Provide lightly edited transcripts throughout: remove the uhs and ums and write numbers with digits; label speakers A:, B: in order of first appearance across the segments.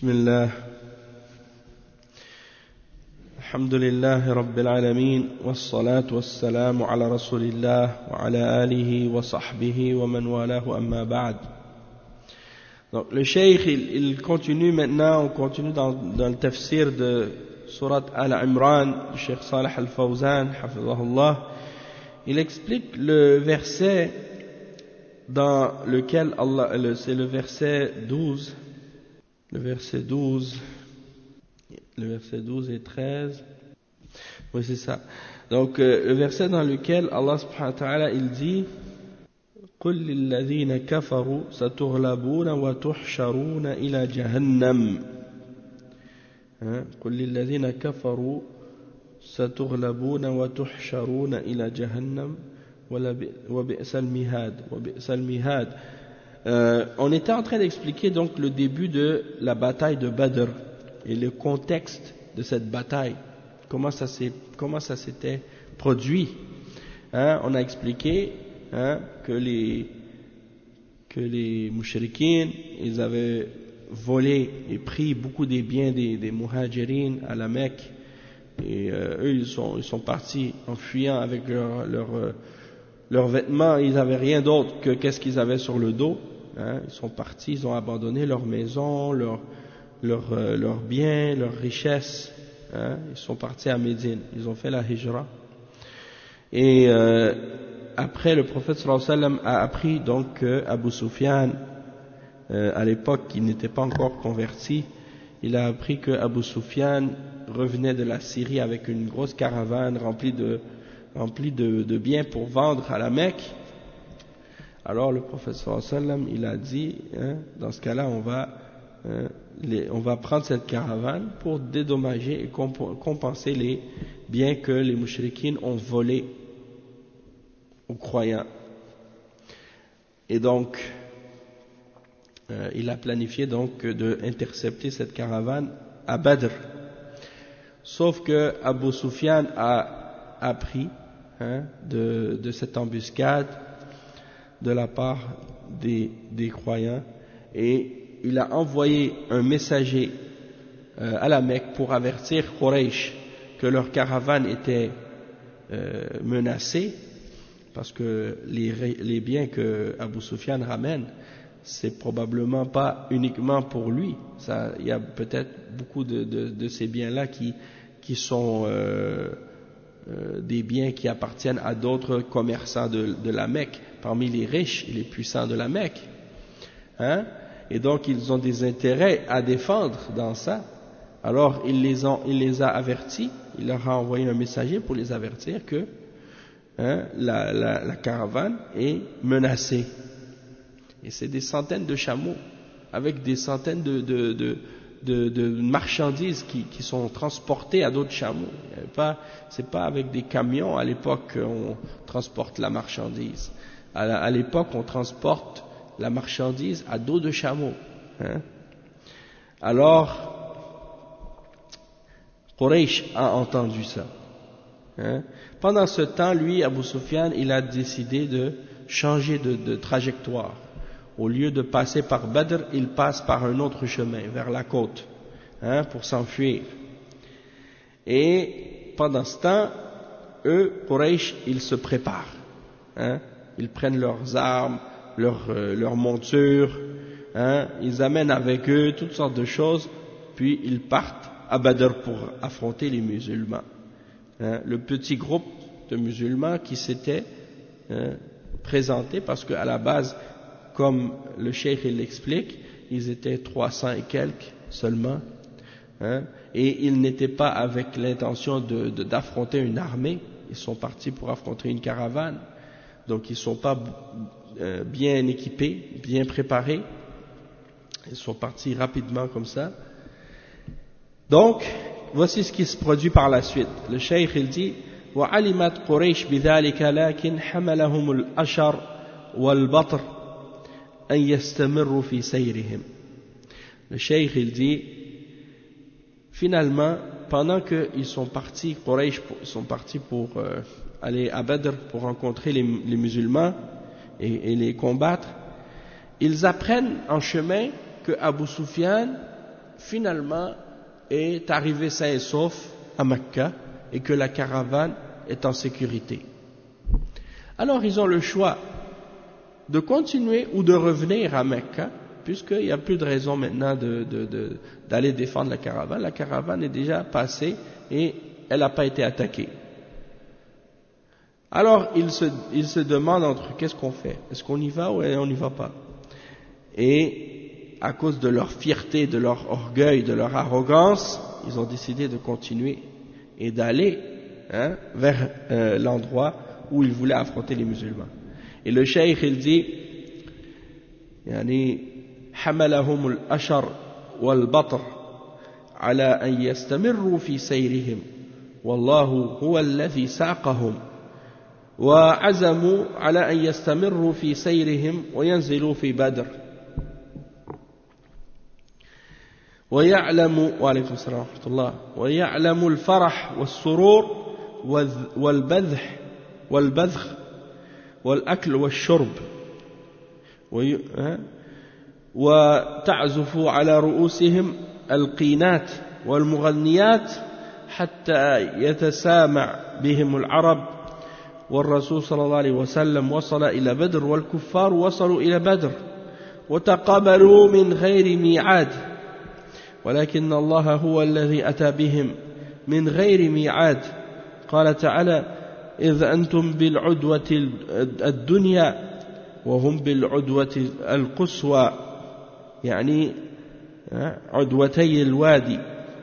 A: بسم الله الحمد لله رب العالمين والصلاة والسلام على رسول الله وعلى آله وصحبه ومن والاه أما بعد. Donc le cheikh il continue maintenant, on continue dans le tafsir de Surat Al-Imran du cheikh Salih Al-Fawzan hafizahullah. Il explique le verset dans lequel Allah, c'est le verset 12, le verset 12 et 13, oui c'est ça. Donc le verset dans lequel Allah subhanahu wa ta'ala il dit قل للذين كفروا ستغلبون وتحشرون إلى جهنم قل للذين كفروا ستغلبون وتحشرون إلى جهنم وبئس المهاد. On était en train d'expliquer donc le début de la bataille de Badr et le contexte de cette bataille, comment ça s'était produit. On a expliqué que les mouchriquins, ils avaient volé et pris beaucoup des biens des muhajirines à la Mecque, et eux ils sont partis en fuyant avec leurs vêtements. Ils n'avaient rien d'autre que qu'est-ce qu'ils avaient sur le dos. Ils sont partis, ils ont abandonné leur maison, leurs biens, leurs richesses. Ils sont partis à Médine, ils ont fait la hijra. Et après, le prophète sallallahu alayhi wa sallam a appris donc que Abu Sufyan, à l'époque qui n'était pas encore converti, il a appris que Abu Sufyan revenait de la Syrie avec une grosse caravane remplie de biens pour vendre à la Mecque. Alors le prophète sallallahu alayhi wa sallam, il a dit, dans ce cas-là, on va prendre cette caravane pour dédommager et compenser les biens que les mouchriquines ont volés aux croyants. Et donc il a planifié donc de intercepter cette caravane à Badr. Sauf que Abu Sufyan a appris de cette embuscade de la part des croyants, et il a envoyé un messager à la Mecque pour avertir Quraysh que leur caravane était menacée, parce que les biens que Abu Sufyan ramène, c'est probablement pas uniquement pour lui. Il y a peut-être beaucoup de ces biens-là qui sont des biens qui appartiennent à d'autres commerçants de la Mecque, parmi les riches et les puissants de la Mecque. Et donc ils ont des intérêts à défendre dans ça. Alors il les a avertis, il leur a envoyé un messager pour les avertir que la caravane est menacée. Et c'est des centaines de chameaux avec des centaines de marchandises qui sont transportées à d'autres chameaux. C'est pas avec des camions à l'époque qu'on transporte la marchandise. À l'époque, on transporte la marchandise à dos de chameau. Alors, Quraysh a entendu ça. Pendant ce temps, lui, Abu Sufyan, il a décidé de changer de trajectoire. Au lieu de passer par Badr, il passe par un autre chemin, vers la côte, pour s'enfuir. Et pendant ce temps, eux, Quraysh, ils se préparent. Ils prennent leurs armes, leurs montures, ils amènent avec eux toutes sortes de choses, puis ils partent à Badr pour affronter les musulmans. Le petit groupe de musulmans qui s'était présenté, parce qu'à la base, comme le cheikh il l'explique, ils étaient 300 et quelques seulement, et ils n'étaient pas avec l'intention d'affronter une armée. Ils sont partis pour affronter une caravane, donc ils ne sont pas bien équipés, bien préparés. Ils sont partis rapidement comme ça. Donc voici ce qui se produit par la suite. Le cheikh il dit وعلمت قريش بذلك لكن حملهم الأشر والبطر أن يستمروا في سيرهم. Le cheikh il dit, finalement, pendant qu'ils sont partis, Quraysh sont partis pour aller à Badr pour rencontrer les musulmans et les combattre, ils apprennent en chemin que Abu Sufyan finalement est arrivé sain et sauf à Mecca et que la caravane est en sécurité. Alors ils ont le choix de continuer ou de revenir à Mecca, puisqu'il n'y a plus de raison maintenant d'aller défendre la caravane. La caravane est déjà passée et elle n'a pas été attaquée. Alors ils se demandent entre qu'est-ce qu'on fait? Est-ce qu'on y va ou on n'y va pas? Et à cause de leur fierté, de leur orgueil, de leur arrogance, ils ont décidé de continuer et d'aller vers l'endroit où ils voulaient affronter les musulmans. Et le cheikh il dit يعني حملهم الأشر والبطر على أن يستمروا في سيرهم والله هو الذي ساقهم وعزموا على أن يستمروا في سيرهم وينزلوا في بدر ويعلم وعليكم السلام ورحمة الله ويعلم الفرح والسرور والبذخ والأكل والشرب وتعزف على رؤوسهم القينات والمغنيات حتى يتسامع بهم العرب والرسول صلى الله عليه وسلم وصل إلى بدر والكفار وصلوا إلى بدر وتقابلوا من غير ميعاد ولكن الله هو الذي أتى بهم من غير ميعاد قال تعالى إذ أنتم بالعدوة الدنيا وهم بالعدوة القصوى يعني عدوتي الوادي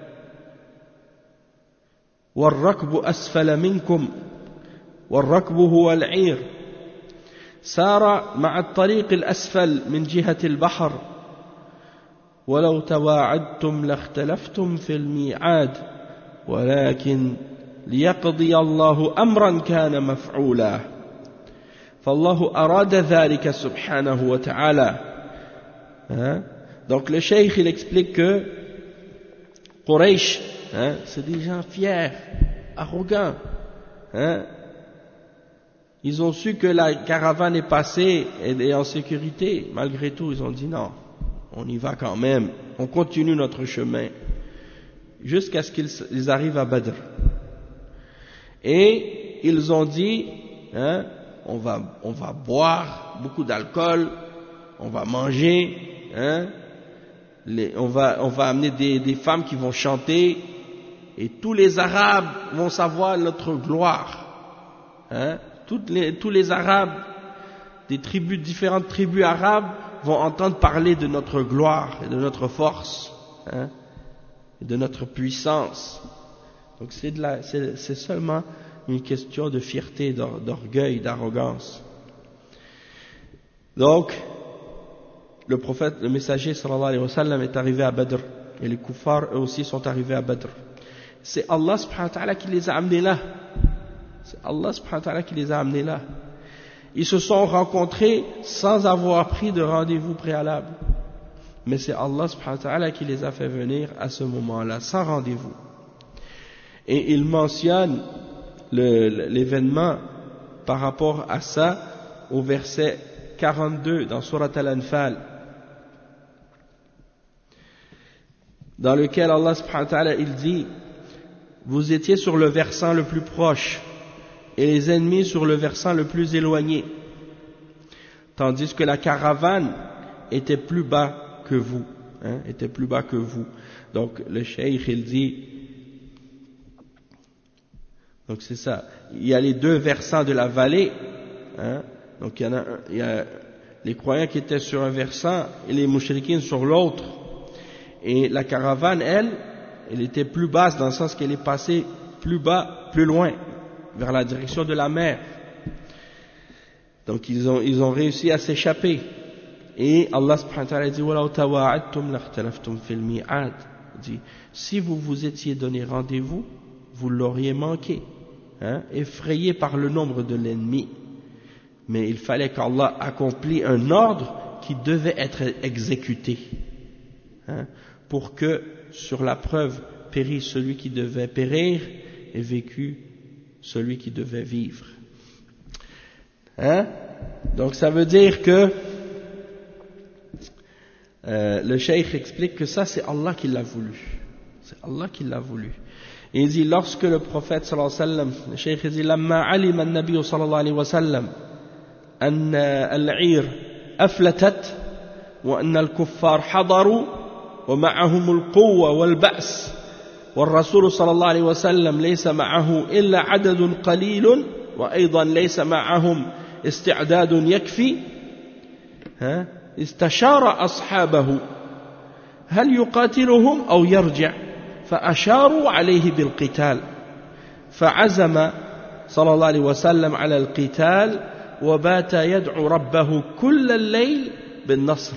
A: والركب أسفل منكم والركب هو العير سار مع الطريق الأسفل من جهة البحر ولو تواعدتم لاختلفتم في الميعاد ولكن ليقضي الله أمرا كان مفعولا فالله أراد ذلك سبحانه وتعالى. Donc le cheikh il explique que Quraysh c'est des gens fiers, arrogants. Ils ont su que la caravane est passée et est en sécurité. Malgré tout, ils ont dit non, on y va quand même. On continue notre chemin jusqu'à ce qu'ils arrivent à Badr. Et ils ont dit, on va boire beaucoup d'alcool, on va manger, on va amener des femmes qui vont chanter, et tous les Arabes vont savoir notre gloire. Tous les Arabes, différentes tribus arabes vont entendre parler de notre gloire et de notre force, et de notre puissance. Donc c'est seulement une question de fierté, d'orgueil, d'arrogance. Donc, le prophète, le messager sallallahu alayhi wa sallam est arrivé à Badr, et les kuffars eux aussi sont arrivés à Badr. C'est Allah subhanahu wa ta'ala qui les a amenés là. C'est Allah subhanahu wa ta'ala qui les a amenés là. Ils se sont rencontrés sans avoir pris de rendez-vous préalable. Mais c'est Allah subhanahu wa ta'ala qui les a fait venir à ce moment-là, sans rendez-vous. Et il mentionne l'événement par rapport à ça au verset 42 dans Surat Al-Anfal, dans lequel Allah subhanahu wa ta'ala il dit: vous étiez sur le versant le plus proche et les ennemis sur le versant le plus éloigné, tandis que la caravane était plus bas que vous, était plus bas que vous. Donc le cheikh il dit, donc c'est ça, il y a les deux versants de la vallée, donc il y a les croyants qui étaient sur un versant et les mouchrikines sur l'autre, et la caravane elle était plus basse dans le sens qu'elle est passée plus bas, plus loin, vers la direction de la mer. Donc ils ont réussi à s'échapper. Et Allah subhanahu wa ta'ala dit: وَلَوْ تَوَاعَدْتُمْ لَاخْتَلَفْتُمْ فِي الْمِيعَادِ. Dit, si vous vous étiez donné rendez-vous, vous l'auriez manqué, effrayé par le nombre de l'ennemi. Mais il fallait qu'Allah accomplisse un ordre qui devait être exécuté, pour que sur la preuve périsse celui qui devait périr et vécu celui qui devait vivre. Donc ça veut dire que Le cheikh explique que ça c'est Allah qui l'a voulu. C'est Allah qui l'a voulu. Et il dit lorsque le prophète sallallahu alayhi wa sallam, le cheikh dit لما علم النبي صلى الله عليه وسلم أن العير أفلتت وأن الكفار حضروا ومعهم القوة والبأس والرسول صلى الله عليه وسلم ليس معه إلا عدد قليل وأيضا ليس معهم استعداد يكفي استشار أصحابه هل يقاتلهم أو يرجع فأشاروا عليه بالقتال فعزم صلى الله عليه وسلم على القتال وبات يدعو ربه كل الليل بالنصر.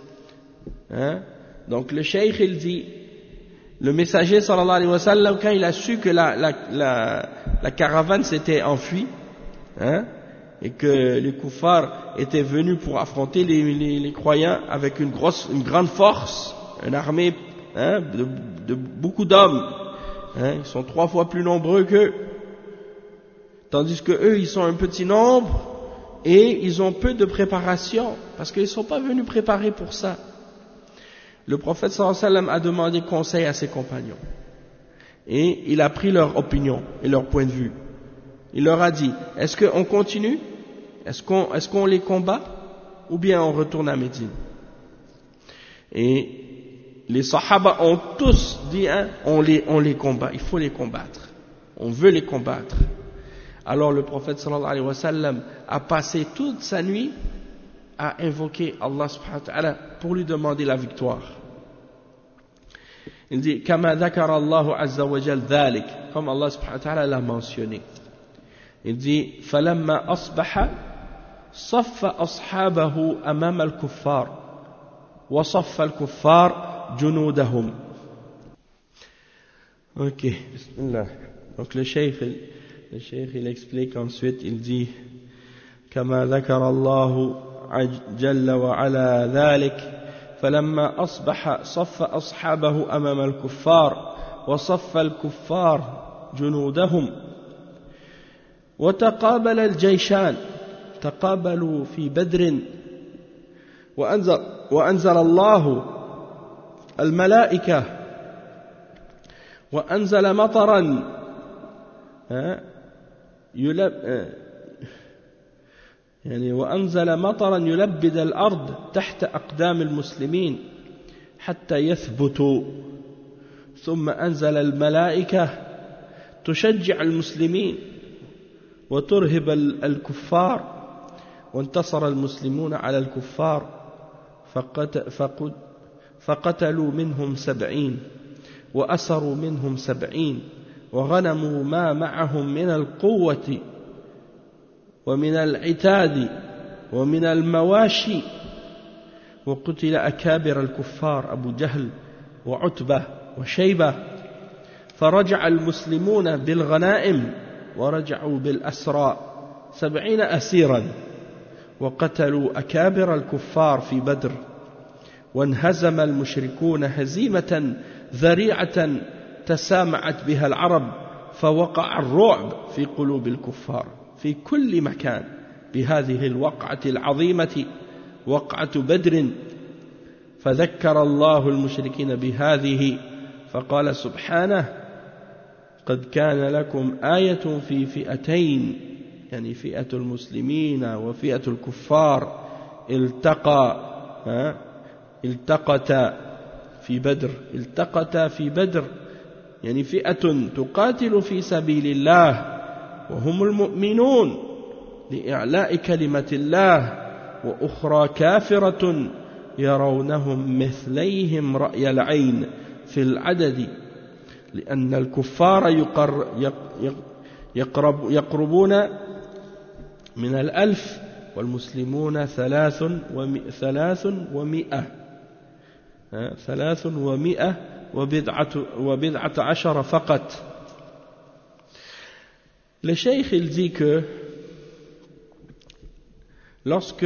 A: Donc le cheikh il dit, le messager sallallahu alayhi wa sallam, quand il a su que la caravane s'était enfuie, et que les kuffars étaient venus pour affronter les croyants avec une grande force, une armée de beaucoup d'hommes, ils sont 3 fois plus nombreux qu'eux, tandis que eux ils sont un petit nombre et ils ont peu de préparation parce qu'ils ne sont pas venus préparés pour ça. Le prophète sallallahu alayhi wa sallam a demandé conseil à ses compagnons et il a pris leur opinion et leur point de vue. Il leur a dit, est-ce qu'on continue? Est-ce qu'on les combat? Ou bien on retourne à Médine? Et les sahaba ont tous dit, on les combat, il faut les combattre. On veut les combattre. Alors le prophète sallallahu alayhi wa sallam a passé toute sa nuit à invoquer Allah subhanahu wa ta'ala pour lui demander la victoire. Il dit, Kama dhakara Allahu azza wa jal dhalik, comme Allah subhanahu wa ta'ala l'a mentionné. Il dit, Falamma asbaha, saffa ashabahu amam al-kuffar, wa saffa al-kuffar junudahum. Ok, bismillah. Donc le cheikh il explique ensuite, il dit, Kama dhakara Allahu جل وعلا ذلك فلما أصبح صف أصحابه أمام الكفار وصف الكفار جنودهم وتقابل الجيشان تقابلوا في بدر وأنزل الله الملائكة وأنزل مطرا وأنزل مطرا يلبد الأرض تحت أقدام المسلمين حتى يثبتوا ثم أنزل الملائكة تشجع المسلمين وترهب الكفار وانتصر المسلمون على الكفار فقتلوا منهم 70 وأسروا منهم 70 وغنموا ما معهم من القوة ومن العتاد ومن المواشي وقتل أكابر الكفار أبو جهل وعتبة وشيبة فرجع المسلمون بالغنائم ورجعوا بالأسرى 70 أسيرا وقتلوا أكابر الكفار في بدر وانهزم المشركون هزيمة ذريعة تسامعت بها العرب فوقع الرعب في قلوب الكفار في كل مكان بهذه الوقعة العظيمة وقعة بدر فذكر الله المشركين بهذه فقال سبحانه قد كان لكم آية في فئتين يعني فئة المسلمين وفئة الكفار التقتا في بدر يعني فئة تقاتل في سبيل الله وهم المؤمنون لإعلاء كلمة الله وأخرى كافرة يرونهم مثليهم رأي العين في العدد لأن الكفار يقربون من 1000 والمسلمون 300 وبضعة عشر فقط. Le cheikh il dit que lorsque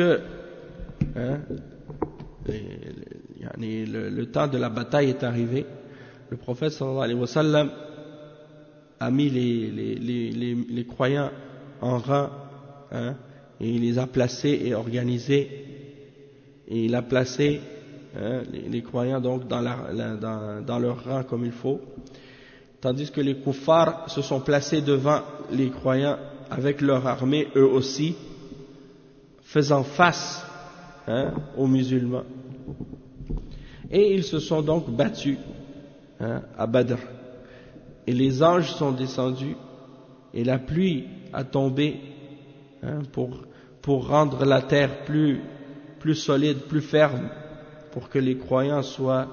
A: le temps de la bataille est arrivé, le prophète sallallahu alayhi wa sallam a mis les croyants en rang, et il les a placés et organisés, et il a placé les croyants donc dans leur rang comme il faut, tandis que les kuffars se sont placés devant les croyants avec leur armée eux aussi, faisant face aux musulmans. Et ils se sont donc battus à Badr. Et les anges sont descendus et la pluie a tombé pour rendre la terre plus solide, plus ferme, pour que les croyants soient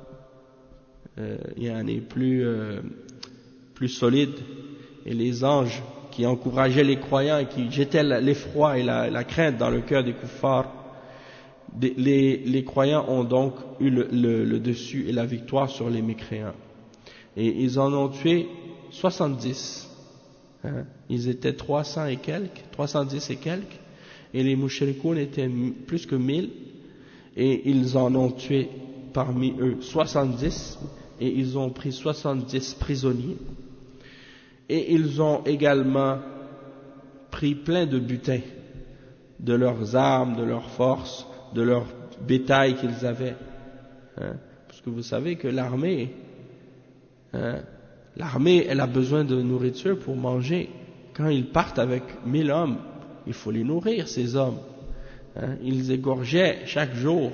A: plus solides. Et les anges qui encourageaient les croyants et qui jetaient l'effroi et la crainte dans le cœur des kuffars, les croyants ont donc eu le dessus et la victoire sur les mécréants. Et ils en ont tué 70. Ils étaient 310 et quelques, et les mushrikoun étaient plus que 1000, et ils en ont tué parmi eux 70, et ils ont pris 70 prisonniers. Et ils ont également pris plein de butin, de leurs armes, de leurs forces, de leur bétail qu'ils avaient. Parce que vous savez que l'armée, elle a besoin de nourriture pour manger. Quand ils partent avec 1000 hommes, il faut les nourrir, ces hommes. Ils égorgeaient chaque jour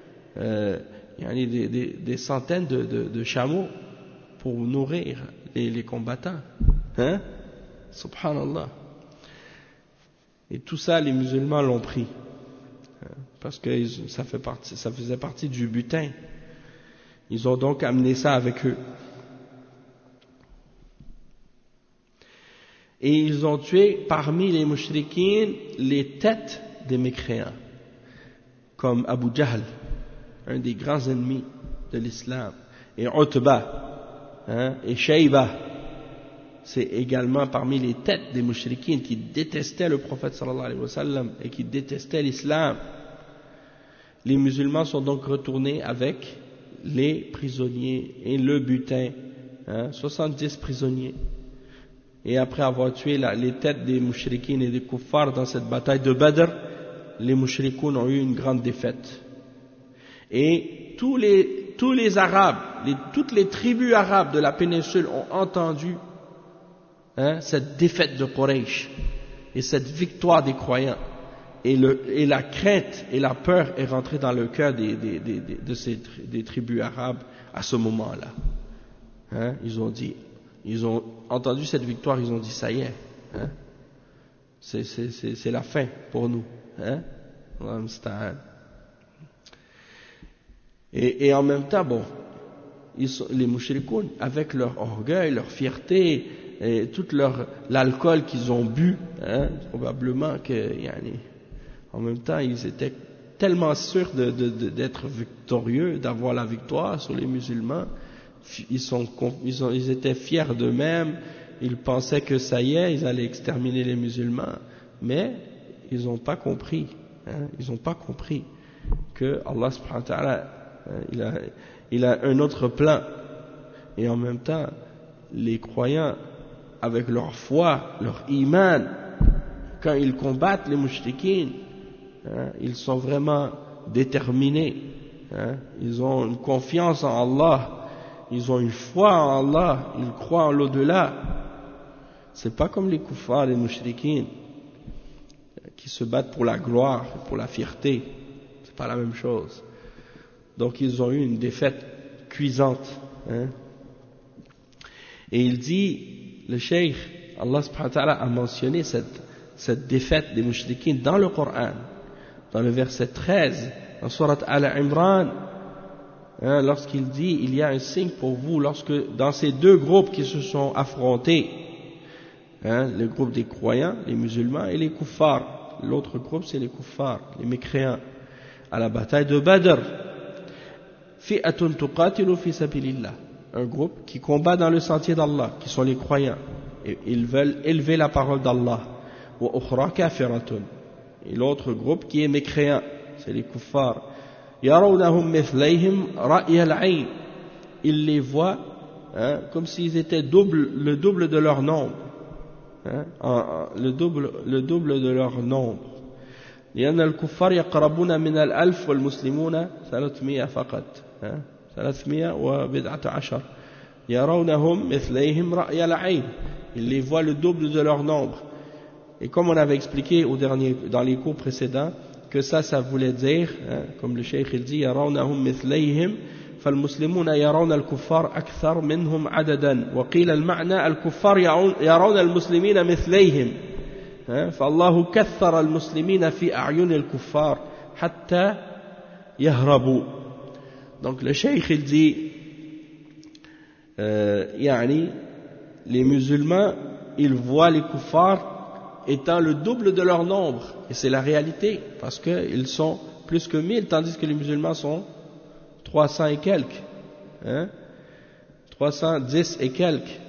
A: des centaines de chameaux pour nourrir les combattants. Subhanallah. Et tout ça, les musulmans l'ont pris. Parce que ça faisait partie du butin. Ils ont donc amené ça avec eux. Et ils ont tué parmi les mushrikines les têtes des mécréants, comme Abu Jahl, un des grands ennemis de l'islam, et Utba, et Shayba. C'est également parmi les têtes des mushrikines qui détestaient le prophète sallallahu alayhi wa sallam et qui détestaient l'islam. Les musulmans sont donc retournés avec les prisonniers et le butin, 70 prisonniers. Et après avoir tué les têtes des mushrikines et des kuffars dans cette bataille de Badr, les mushrikoun ont eu une grande défaite. Et tous les Arabes, toutes les tribus arabes de la péninsule ont entendu cette défaite de Quraysh et cette victoire des croyants. Et la crainte et la peur est rentrée dans le cœur des tribus arabes à ce moment-là. Ils ont entendu cette victoire, ils ont dit ça y est, c'est la fin pour nous. Et en même temps, les mushrikoun, avec leur orgueil, leur fierté, et tout l'alcool qu'ils ont bu, probablement que, en même temps, ils étaient tellement sûrs d'être victorieux, d'avoir la victoire sur les musulmans. Ils étaient fiers d'eux-mêmes, ils pensaient que ça y est, ils allaient exterminer les musulmans, mais ils n'ont pas compris, ils n'ont pas compris que Allah subhanahu wa ta'ala, il a un autre plan. Et en même temps, les croyants, avec leur foi, leur iman, quand ils combattent les mushrikines, ils sont vraiment déterminés, ils ont une confiance en Allah, ils ont une foi en Allah, ils croient en l'au-delà. C'est pas comme les kuffars, les mushrikines, qui se battent pour la gloire, pour la fierté. C'est pas la même chose. Donc ils ont eu une défaite cuisante. Et il dit, le cheikh, Allah subhanahu wa ta'ala a mentionné cette défaite des mushrikines dans le Coran, dans le verset 13, dans Surat Al-Imran, lorsqu'il dit, il y a un signe pour vous, lorsque dans ces deux groupes qui se sont affrontés, le groupe des croyants, les musulmans, et les kuffars, l'autre groupe c'est les kuffars, les mécréants, à la bataille de Badr, fi'atun tuqatilu fi sabilillah, un groupe qui combat dans le sentier d'Allah, qui sont les croyants, et ils veulent élever la parole d'Allah, wa ukhra kafiratun, et l'autre groupe qui est mécréant, c'est les kuffars, yarawnahum mithlayhim ra'y al-'ayn, ils les voient comme s'ils étaient le double de leur nombre, le double de leur nombre. لأن الكفار يقربون من 1000 والمسلمون 300 فقط 310 يرونهم مثليهم رأي العين. Ils les voient le double de leur nombre. Et comme on avait expliqué dans les cours précédents que ça voulait dire, comme le cheikh il dit, يرونهم مثليهم فالمسلمون يرون الكفار أكثر منهم عددا وقيل المعنى الكفار يرون المسلمين مثليهم فالله كثر المسلمين في أعين الكفار حتى يهربوا. Donc le cheikh il dit يعني les musulmans ils voient les kuffars étant le double de leur nombre, et c'est la réalité parce qu'ils sont plus que 1000 tandis que les musulmans sont 300 et quelques 310 et quelques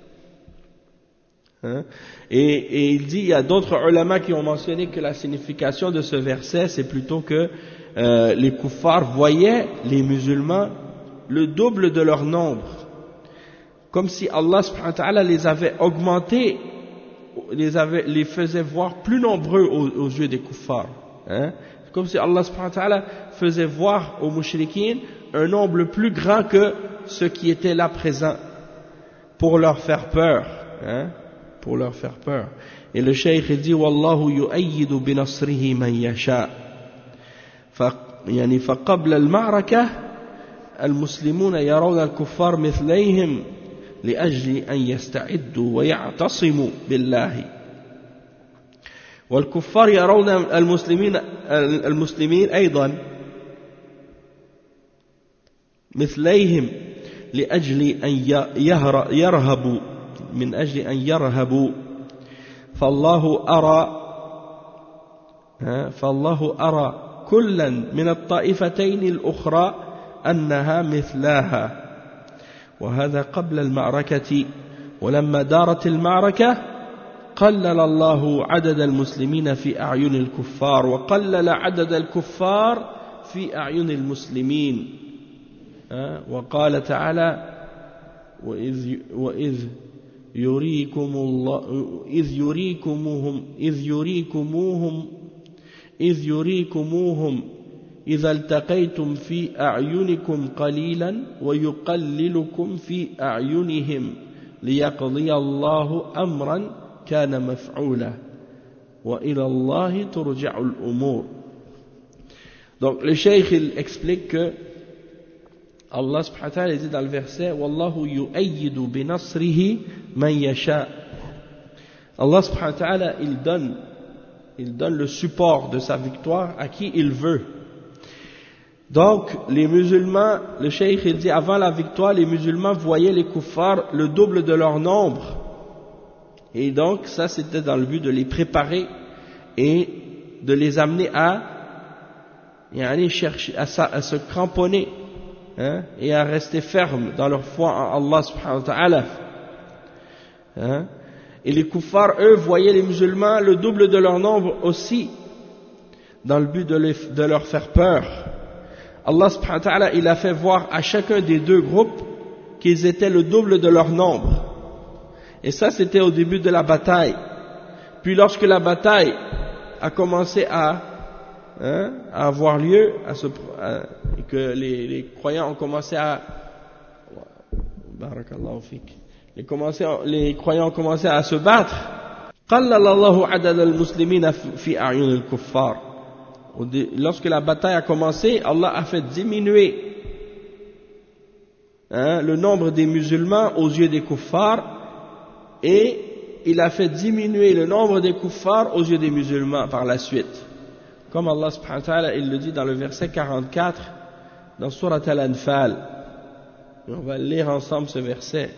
A: et il dit, il y a d'autres ulama qui ont mentionné que la signification de ce verset c'est plutôt que les kuffars voyaient les musulmans le double de leur nombre, comme si Allah subhanahu wa ta'ala les avait augmentés, les faisait voir plus nombreux aux yeux des kuffars, comme si Allah subhanahu wa ta'ala faisait voir aux mushrikines un nombre plus grand que ceux qui étaient là présents pour leur faire peur, pour leur faire peur. Et le cheikh dit wallahu yu'ayyidu bi nasrihi man yasha يعني فقبل المعركة المسلمون يرون الكفار مثليهم لأجل أن يستعدوا ويعتصموا بالله والكفار يرون المسلمين أيضا مثليهم لأجل أن يرهبوا من أجل أن يرهبوا فالله أرى كلا من الطائفتين الأخرى أنها مثلاها وهذا قبل المعركة ولما دارت المعركة قلل الله عدد المسلمين في أعين الكفار وقلل عدد الكفار في أعين المسلمين وقال تعالى وإذ يريكموهم إذا التقيتم في أعينكم قليلا ويقللكم في أعينهم ليقضي الله أمرا كان مفعولا وإلى الله ترجع الأمور. Donc le cheikh il explique que Allah subhanahu wa ta'ala dit dans le verset wallahu yu'ayyidu bi nasrihi man yasha. Allah subhanahu wa ta'ala il donne le support de sa victoire à qui il veut. Donc les musulmans, le cheikh il dit avant la victoire les musulmans voyaient les kuffars le double de leur nombre, et donc ça c'était dans le but de les préparer et de les amener à chercher à se cramponner et à rester fermes dans leur foi en Allah subhanahu wa ta'ala. Et les kuffars, eux, voyaient les musulmans le double de leur nombre aussi, dans le but de leur faire peur. Allah subhanahu wa ta'ala, il a fait voir à chacun des deux groupes qu'ils étaient le double de leur nombre. Et ça, c'était au début de la bataille. Puis lorsque la bataille a commencé à avoir lieu, et que les croyants ont commencé à... Barakallahu fik. Les croyants ont commencé à se battre. Lorsque la bataille a commencé, Allah a fait diminuer le nombre des musulmans aux yeux des kuffars, et il a fait diminuer le nombre des kuffars aux yeux des musulmans par la suite. Comme Allah subhanahu wa ta'ala il le dit dans le verset 44 dans Surat Al-Anfal. On va lire ensemble ce verset.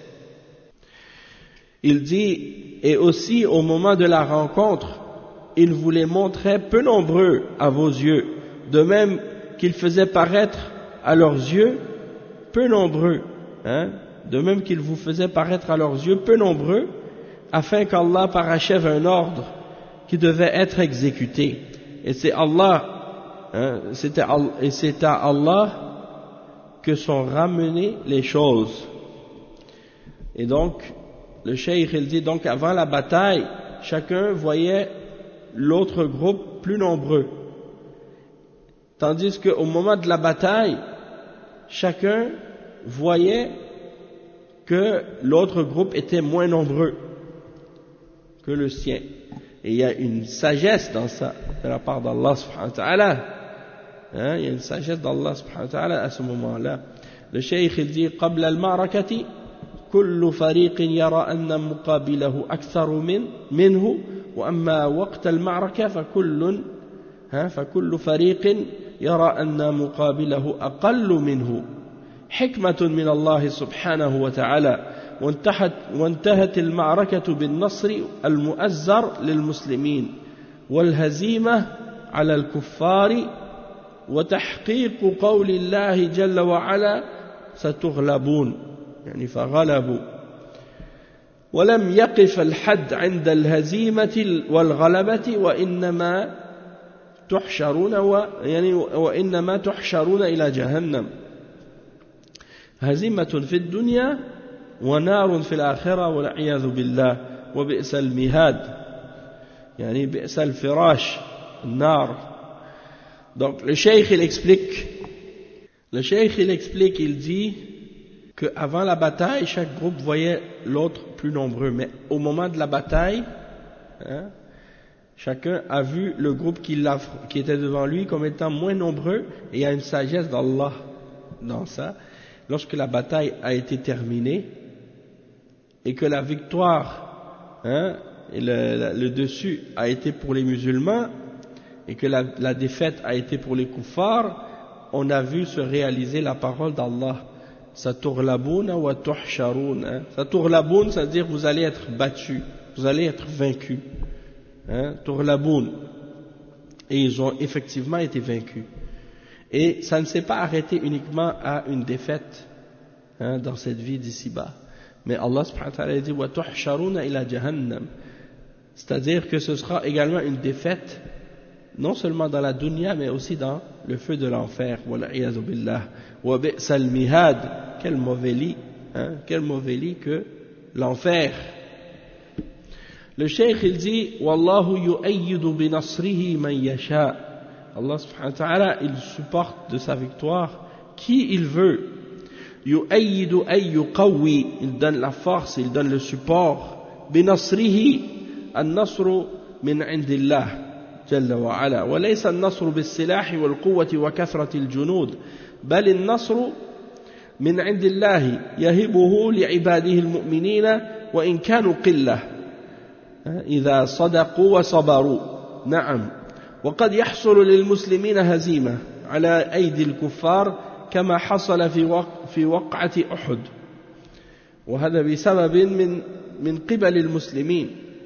A: Il dit, et aussi au moment de la rencontre, il vous les montrait peu nombreux à vos yeux, de même qu'il faisait paraître à leurs yeux peu nombreux, de même qu'il vous faisait paraître à leurs yeux peu nombreux, afin qu'Allah parachève un ordre qui devait être exécuté. Et c'est Allah, c'est à Allah que sont ramenées les choses. Et donc, le cheikh il dit donc avant la bataille, chacun voyait l'autre groupe plus nombreux. Tandis qu'au moment de la bataille, chacun voyait que l'autre groupe était moins nombreux que le sien. Et il y a une sagesse dans ça, de la part d'Allah subhanahu wa ta'ala. Il y a une sagesse d'Allah subhanahu wa ta'ala à ce moment-là. Le cheikh il dit قبل المعركة كل فريق يرى أن مقابله أكثر منه وأما وقت المعركة فكل فريق يرى أن مقابله أقل منه حكمة من الله سبحانه وتعالى وانتهت المعركة بالنصر المؤزر للمسلمين والهزيمة على الكفار وتحقيق قول الله جل وعلا ستغلبون يعني فغلبوا ولم يقف الحد عند الهزيمة والغلبة وإنما تحشرون إلى جهنم هزيمة في الدنيا ونار في الآخرة والعياذ بالله وبئس المهاد يعني بئس الفراش النار. Donc le cheikh il explique, il dit qu'avant la bataille, chaque groupe voyait l'autre plus nombreux, mais au moment de la bataille, chacun a vu le groupe qui était devant lui comme étant moins nombreux, et il y a une sagesse d'Allah dans ça. Lorsque la bataille a été terminée, et que la victoire, et le dessus a été pour les musulmans, et que la défaite a été pour les kuffars, on a vu se réaliser la parole d'Allah. Satughlabouna wa tuhsharoun. Satughlaboun, c'est-à-dire vous allez être battus, vous allez être vaincus. Tughlaboun. Et ils ont effectivement été vaincus. Et ça ne s'est pas arrêté uniquement à une défaite dans cette vie d'ici-bas. Mais Allah subhanahu wa ta'ala dit wa tuhsharouna ila jahannam. C'est-à-dire que ce sera également une défaite non seulement dans la dunya mais aussi dans le feu de l'enfer. Wal'iyadhu billah. Wa bi'sal mihad. Quel mauvais lit que l'enfer. Le cheikh il dit wallahu yu'ayyidu bi nasrihi man yasha. Allah subhanahu wa ta'ala il supporte de sa victoire qui il veut. Yu'ayyidu ay yuqawwi, il donne la force, il donne le support. Bi nasrihi an-nasru min 'indillah jalla wa 'ala wa laysa an-nasru bis-silahi wal-quwwati wa kathrati al-junud bal an-nasru min 'indillah yahibuhu li'ibadihi al-mu'minina wa in kanu qillah idha sadaqu wa sabaru. Na'am. وقد يحصل للمسلمين هزيمة على أيدي الكفار كما حصل في وقعة أحد وهذا بسبب من قبل المسلمين.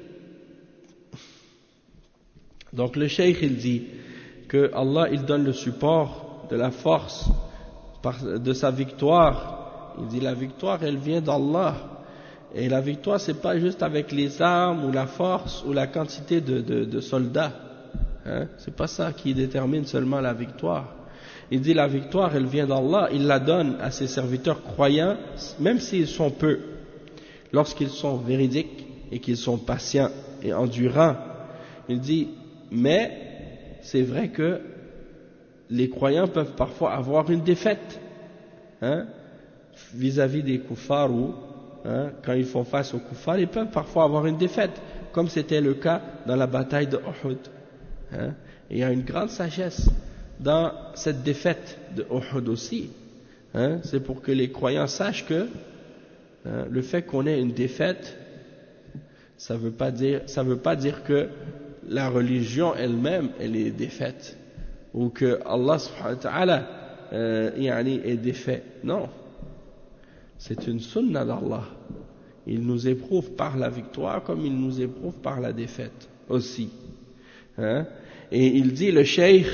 A: Donc le cheikh il dit que Allah il donne le support de la force de sa victoire. Il dit la victoire elle vient d'Allah, et la victoire c'est pas juste avec les armes ou la force ou la quantité de soldats. C'est pas ça qui détermine seulement la victoire. Il dit la victoire elle vient d'Allah, il la donne à ses serviteurs croyants même s'ils sont peu, lorsqu'ils sont véridiques et qu'ils sont patients et endurants. Il dit mais c'est vrai que les croyants peuvent parfois avoir une défaite vis-à-vis des kuffars, ou quand ils font face aux kuffars ils peuvent parfois avoir une défaite, comme c'était le cas dans la bataille de Uhud. Il y a une grande sagesse dans cette défaite de Uhud aussi. C'est pour que les croyants sachent que le fait qu'on ait une défaite, ça veut pas dire que la religion elle-même elle est défaite, ou que Allah subhanahu wa ta'ala est défait. Non, c'est une sunna d'Allah. Il nous éprouve par la victoire comme il nous éprouve par la défaite aussi. Et il dit le cheikh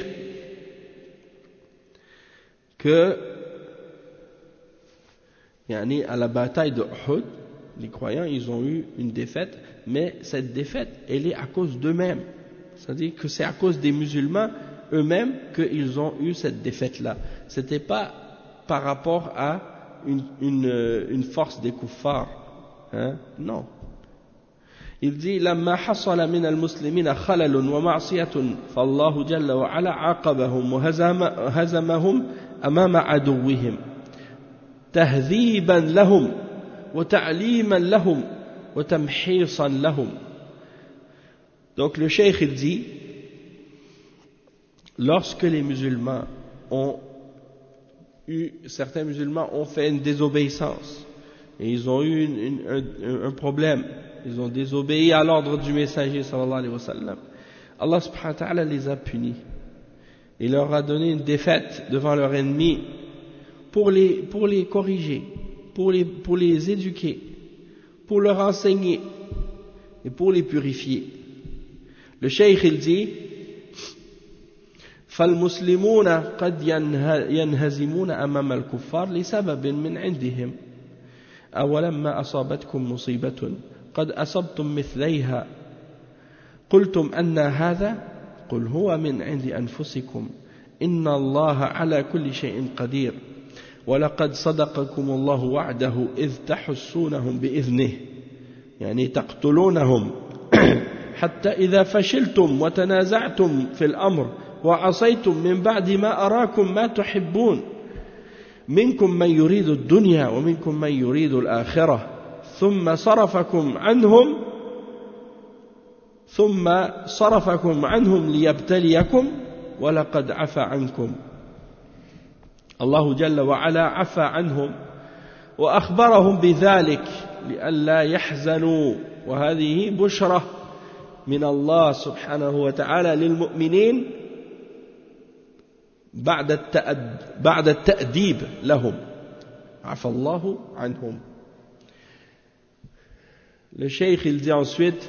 A: que à la bataille de Uhud, les croyants ils ont eu une défaite, mais cette défaite elle est à cause d'eux-mêmes, c'est-à-dire que c'est à cause des musulmans eux-mêmes qu'ils ont eu cette défaite-là. C'était pas par rapport à une force des kuffars, non. Il dit لما حصل من المسلمين خلل ومعصية فالله جل وعلا عاقبهم وهزمهم أمام عدوهم تهذيبا لهم وتعليما لهم وتمحيصا لهم. Donc le cheikh il dit, lorsque les musulmans certains musulmans ont fait une désobéissance et ils ont eu un problème, ils ont désobéi à l'ordre du messager sallallahu alayhi wa sallam, Allah subhanahu wa ta'ala les a punis. Il leur a donné une défaite devant leurs ennemis pour les corriger, pour les éduquer, pour leur enseigner et pour les purifier. Le cheikh il dit فالمسلمون قد ينهزمون أمام الكفار لسبب من عندهم أولما أصابتكم مصيبة قد أصبتم مثليها قلتم أن هذا قل هو من عند أنفسكم إن الله على كل شيء قدير ولقد صدقكم الله وعده إذ تحسونهم بإذنه يعني تقتلونهم حتى إذا فشلتم وتنازعتم في الأمر وعصيتم من بعد ما أراكم ما تحبون منكم من يريد الدنيا ومنكم من يريد الآخرة ثم صرفكم عنهم ليبتليكم ولقد عفى عنكم. الله جل وعلا عفى عنهم وأخبرهم بذلك لئلا يحزنوا وهذه بشرة من الله سبحانه وتعالى للمؤمنين بعد التأديب لهم عفى الله عنهم. Le cheikh il dit ensuite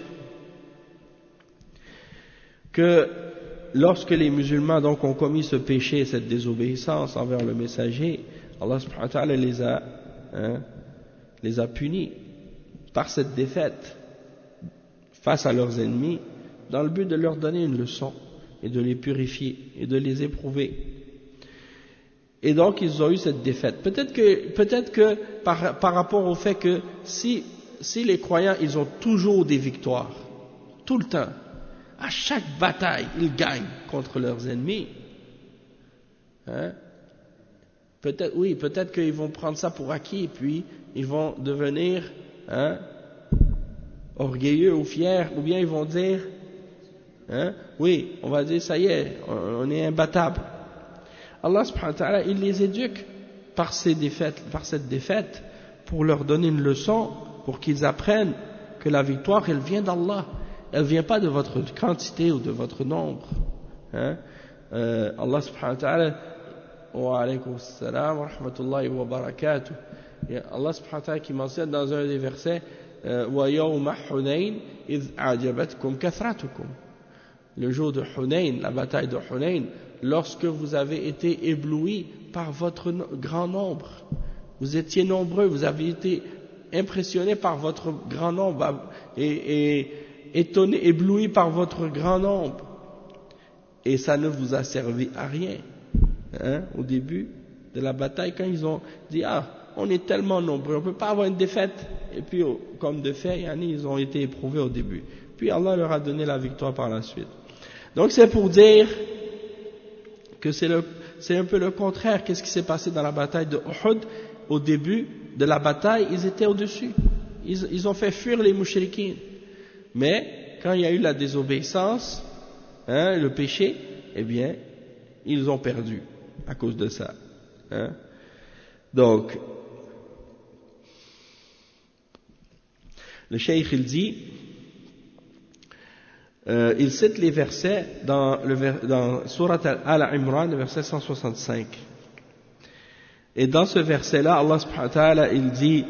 A: que lorsque les musulmans donc ont commis ce péché, cette désobéissance envers le messager, Allah subhanahu wa ta'ala les a punis par cette défaite face à leurs ennemis dans le but de leur donner une leçon et de les purifier et de les éprouver. Et donc ils ont eu cette défaite. Peut-être que par rapport au fait que si les croyants ils ont toujours des victoires, tout le temps, à chaque bataille ils gagnent contre leurs ennemis, peut-être qu'ils vont prendre ça pour acquis et puis ils vont devenir orgueilleux ou fiers, ou bien ils vont dire oui, on va dire ça y est, on est imbattable. Allah subhanahu wa ta'ala il les éduque par cette défaite pour leur donner une leçon, pour qu'ils apprennent que la victoire elle vient d'Allah, elle vient pas de votre quantité ou de votre nombre. Allah subhanahu wa ta'ala wa alaykum assalam wa rahmatullahi wa barakatuh. Allah subhanahu wa ta'ala qui mentionne dans un des versets wa yawma Hunayn idh a'jabatkum kathratukum, le jour de Hunayn, la bataille de Hunayn, lorsque vous avez été éblouis par votre grand nombre, vous étiez nombreux, vous avez été impressionnés par votre grand nombre et étonnés, éblouis par votre grand nombre, et ça ne vous a servi à rien au début de la bataille, quand ils ont dit on est tellement nombreux, on ne peut pas avoir une défaite, et puis comme de fait ils ont été éprouvés au début, puis Allah leur a donné la victoire par la suite. Donc c'est pour dire que c'est un peu le contraire. Qu'est-ce qui s'est passé dans la bataille de Uhud? Au début de la bataille, ils étaient au-dessus. Ils ont fait fuir les mouchriquins. Mais quand il y a eu la désobéissance, le péché, eh bien, ils ont perdu à cause de ça. Donc, le cheikh il dit, il cite les versets dans Surat Al-Imran, le verset 165. Et dans ce verset-là, Allah subhanahu wa ta'ala, il dit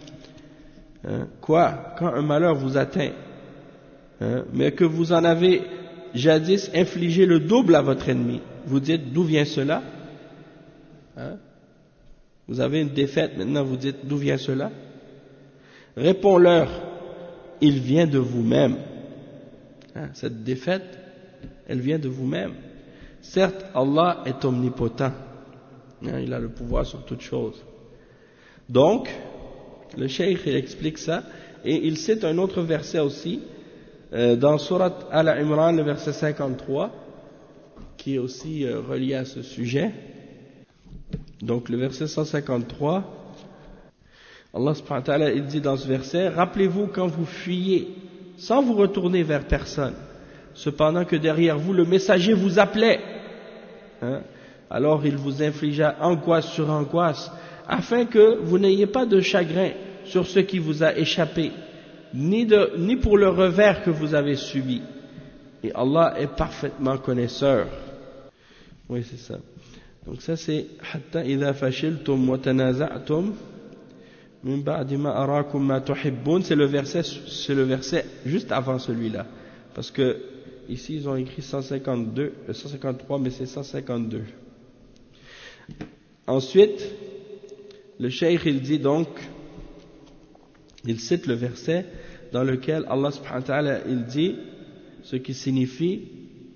A: quand un malheur vous atteint, mais que vous en avez jadis infligé le double à votre ennemi, vous dites d'où vient cela? Vous avez une défaite, maintenant vous dites d'où vient cela? Réponds-leur, il vient de vous-même. Cette défaite, elle vient de vous-même. Certes, Allah est omnipotent. Il a le pouvoir sur toutes choses. Donc, le cheikh il explique ça, Et il cite un autre verset aussi, dans Surat Al-Imran, le verset 53, qui est aussi relié à ce sujet. Donc le verset 153, Allah subhanahu wa ta'ala, il dit dans ce verset: rappelez-vous quand vous fuyez sans vous retourner vers personne, cependant que derrière vous le messager vous appelait, hein? Alors il vous infligea angoisse sur angoisse, afin que vous n'ayez pas de chagrin sur ce qui vous a échappé, ni pour le revers que vous avez subi. Et Allah est parfaitement connaisseur. Oui, c'est ça. Donc ça c'est hatta idha fashiltum wa tanaza'tum min ba'di ma arakum ma tuhibbun, c'est le verset juste avant celui-là, parce que ici ils ont écrit 153 mais c'est 152. Ensuite le cheikh il dit donc, il cite le verset dans lequel Allah subhanahu wa ta'ala il dit ce qui signifie: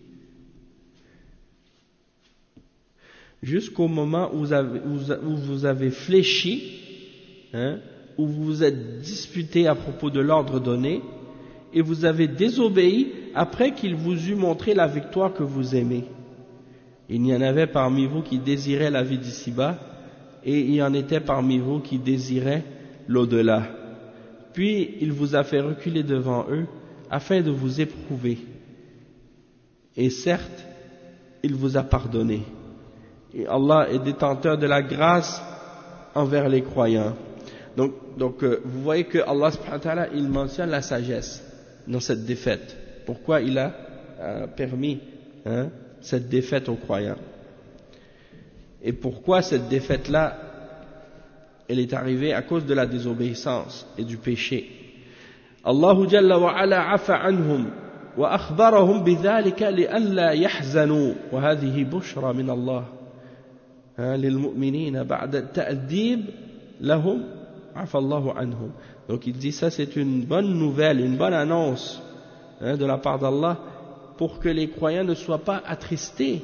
A: jusqu'au moment où vous avez fléchi, hein, où vous vous êtes disputé à propos de l'ordre donné, et vous avez désobéi après qu'il vous eut montré la victoire que vous aimez. Il y en avait parmi vous qui désiraient la vie d'ici-bas, et il y en était parmi vous qui désiraient l'au-delà. Puis il vous a fait reculer devant eux afin de vous éprouver. Et certes, il vous a pardonné. Et Allah est détenteur de la grâce envers les croyants. Donc vous voyez que Allah subhanahu wa ta'ala, il mentionne la sagesse dans cette défaite. Pourquoi il a permis cette défaite aux croyants? Et pourquoi cette défaite-là, elle est arrivée à cause de la désobéissance et du péché. Allahu Jalla wa Ala afa anhum wa akhbarahum bidhalika li'alla yahzanu wa hadhihi bushra min Allah lilmu'minina ba'da ta'dib lahum afa Allahu anhum. Donc il dit ça, c'est une bonne nouvelle, une bonne annonce de la part d'Allah pour que les croyants ne soient pas attristés,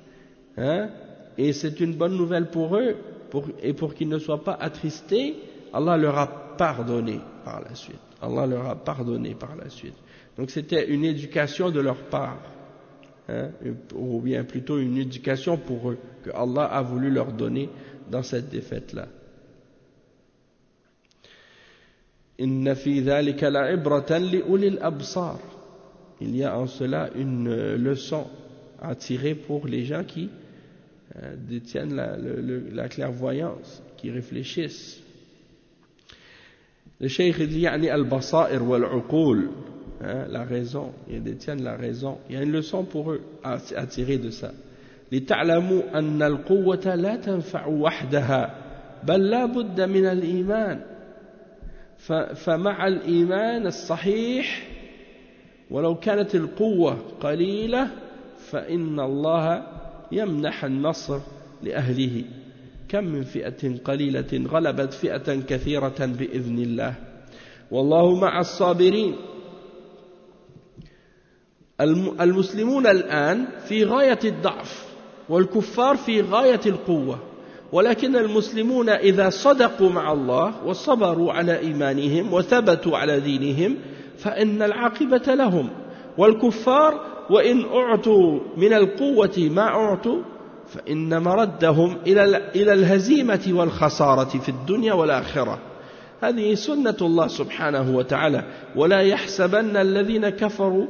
A: et c'est une bonne nouvelle pour eux, et pour qu'ils ne soient pas attristés, Allah leur a pardonné par la suite. Allah leur a pardonné par la suite. Donc c'était une éducation de leur part, ou bien plutôt une éducation pour eux, que Allah a voulu leur donner dans cette défaite-là. Inna fi dhalika la'ibratan li ulil absar. Il y a en cela une leçon à tirer pour les gens qui détiennent la clairvoyance, qui réfléchissent. Le cheikh dit yani al-basair wal-uqul, la raison, ils détiennent la raison. Il y a une leçon pour eux à tirer de ça. لتعلموا أن القوة لا تنفع وحدها بل لا بد من الإيمان فمع الإيمان الصحيح ولو كانت القوة قليلة فإن الله يمنح النصر لأهله كم من فئة قليلة غلبت فئة كثيرة بإذن الله والله مع الصابرين. المسلمون الآن في غاية الضعف والكفار في غاية القوة، ولكن المسلمون إذا صدقوا مع الله وصبروا على إيمانهم وثبتوا على دينهم فإن العاقبة لهم، والكفار وإن أعطوا من القوة ما أعطوا فإن مردهم إلى الهزيمة والخسارة في الدنيا والآخرة. هذه سنة الله سبحانه وتعالى. ولا يحسبن الذين كفروا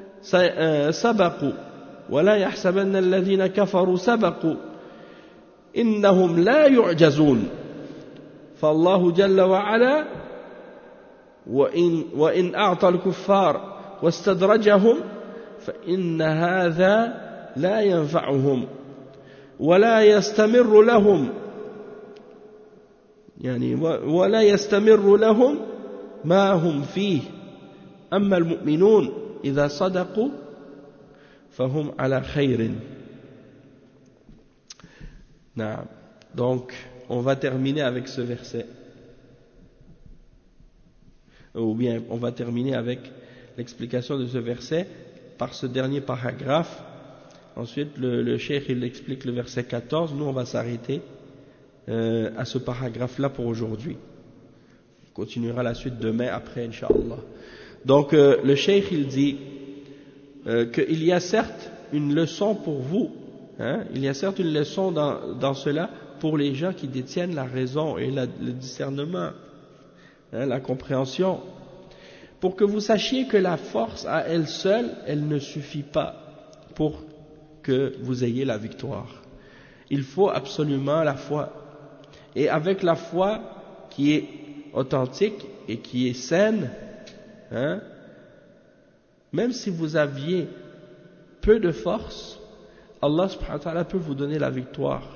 A: سبقوا إنهم لا يعجزون. فالله جل وعلا وإن أعطى الكفار واستدرجهم فإن هذا لا ينفعهم ولا يستمر لهم ما هم فيه. أما المؤمنون إذا صدقوا فهم على خير. نعم. Donc on va terminer avec ce verset, ou bien on va terminer avec l'explication de ce verset par ce dernier paragraphe. Ensuite le cheikh il explique le verset 14. Nous on va s'arrêter à ce paragraphe là pour aujourd'hui. continuera la suite demain après, Inch'Allah. Donc, le cheikh, il dit qu'il y a certes une leçon pour vous, hein, il y a certes une leçon dans cela pour les gens qui détiennent la raison et le discernement, hein, la compréhension, pour que vous sachiez que la force à elle seule, elle ne suffit pas pour que vous ayez la victoire. Il faut absolument la foi. Et avec la foi qui est authentique et qui est saine, hein, même si vous aviez peu de force, Allah subhanahu wa ta'ala peut vous donner la victoire.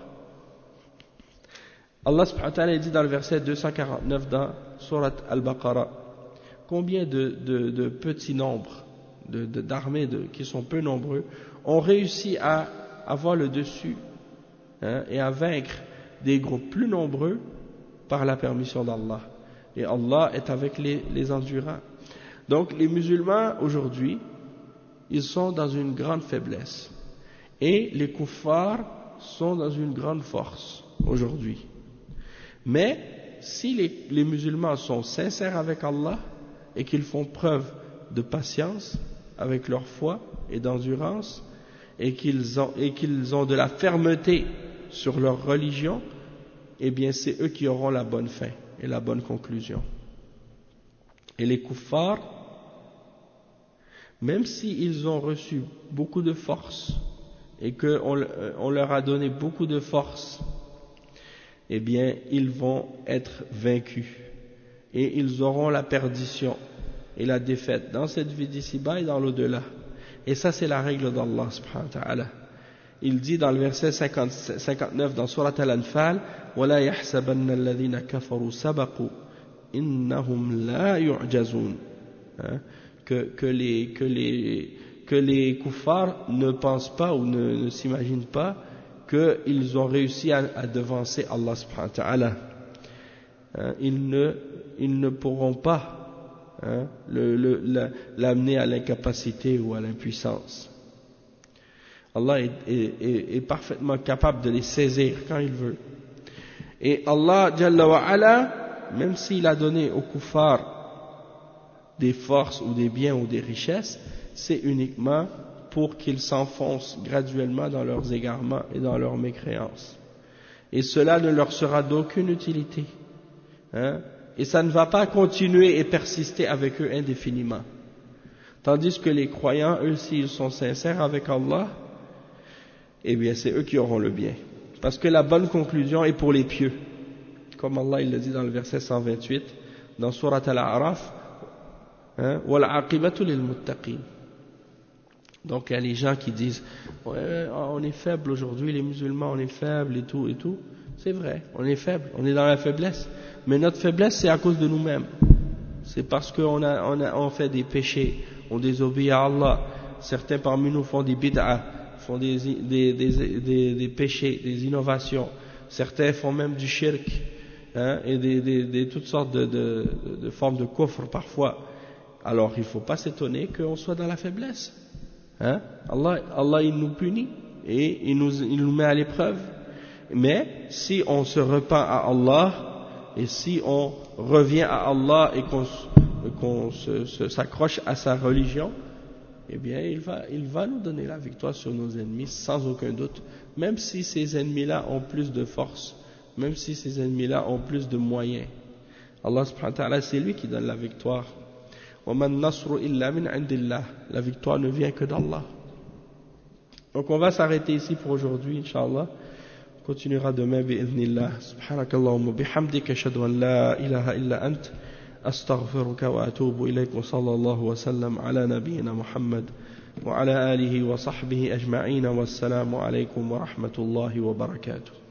A: Allah subhanahu wa ta'ala dit dans le verset 249 dans Surat Al-Baqarah, combien de petits nombres d'armées qui sont peu nombreux ont réussi à avoir le dessus, hein, et à vaincre des groupes plus nombreux par la permission d'Allah. Et Allah est avec les endurants. Donc les musulmans aujourd'hui, ils sont dans une grande faiblesse. Et les kuffars sont dans une grande force aujourd'hui. Mais si les musulmans sont sincères avec Allah et qu'ils font preuve de patience avec leur foi et d'endurance et qu'ils ont de la fermeté sur leur religion, eh bien c'est eux qui auront la bonne fin et la bonne conclusion. Et les kuffars, même s'ils ont reçu beaucoup de force et qu'on leur a donné beaucoup de force, eh bien ils vont être vaincus et ils auront la perdition et la défaite dans cette vie d'ici-bas et dans l'au-delà. Et ça c'est la règle d'Allah subhanahu wa ta'ala. Il dit dans le verset 59 dans Surat Al-Anfal, وَلَا يَحْسَبَنَّ الَّذِينَ كَفَرُوا سَبَقُوا إِنَّهُمْ لَا يُعْجَزُونَ, que les kuffars ne pensent pas ou ne s'imaginent pas qu'ils ont réussi à devancer Allah subhanahu wa ta'ala. Ils ne pourront pas, hein, l'amener à l'incapacité ou à l'impuissance. Allah est parfaitement capable de les saisir quand il veut. Et Allah Jalla wa Ala, même s'il a donné aux kuffars des forces ou des biens ou des richesses, c'est uniquement pour qu'ils s'enfoncent graduellement dans leurs égarements et dans leurs mécréances. Et cela ne leur sera d'aucune utilité, hein? Et ça ne va pas continuer et persister avec eux indéfiniment. Tandis que les croyants, eux, s'ils sont sincères avec Allah, eh bien c'est eux qui auront le bien. Parce que la bonne conclusion est pour les pieux. Comme Allah il le dit dans le verset 128, dans Surat Al-A'raf, وَالْعَاقِبَةُ لِلْمُتَّقِينَ. Donc il y a les gens qui disent ouais, on est faible aujourd'hui, les musulmans on est faible et tout. C'est vrai, on est faible, on est dans la faiblesse. Mais notre faiblesse c'est à cause de nous-mêmes. C'est parce qu'on fait des péchés, on désobéit à Allah. Certains parmi nous font des bid'ah, font des péchés, des innovations. Certains font même du shirk, hein, et toutes sortes de formes de kufr parfois. Alors il ne faut pas s'étonner qu'on soit dans la faiblesse. Hein? Allah il nous punit et il nous met à l'épreuve. Mais si on se repent à Allah et si on revient à Allah et qu'on s'accroche à sa religion, eh bien il va nous donner la victoire sur nos ennemis sans aucun doute, même si ces ennemis-là ont plus de force, même si ces ennemis-là ont plus de moyens. Allah subhanahu wa ta'ala, c'est lui qui donne la victoire. وَمَا النَّصْرُ إِلَّا مِنْ عِنْدِ اللَّهِ. La victoire ne vient que d'Allah. Donc on va s'arrêter ici pour aujourd'hui, Inch'Allah. On continuera demain, bi'idhnillah. Subhanakallahumma bihamdika, ashhadu an la ilaha illa ant, astaghfiruka wa atubu ilayk, wa sallallahu wa sallam ala nabiyyina Muhammad wa ala alihi wa sahbihi ajma'in, wa assalamu alaykum wa rahmatullahi wa barakatuh.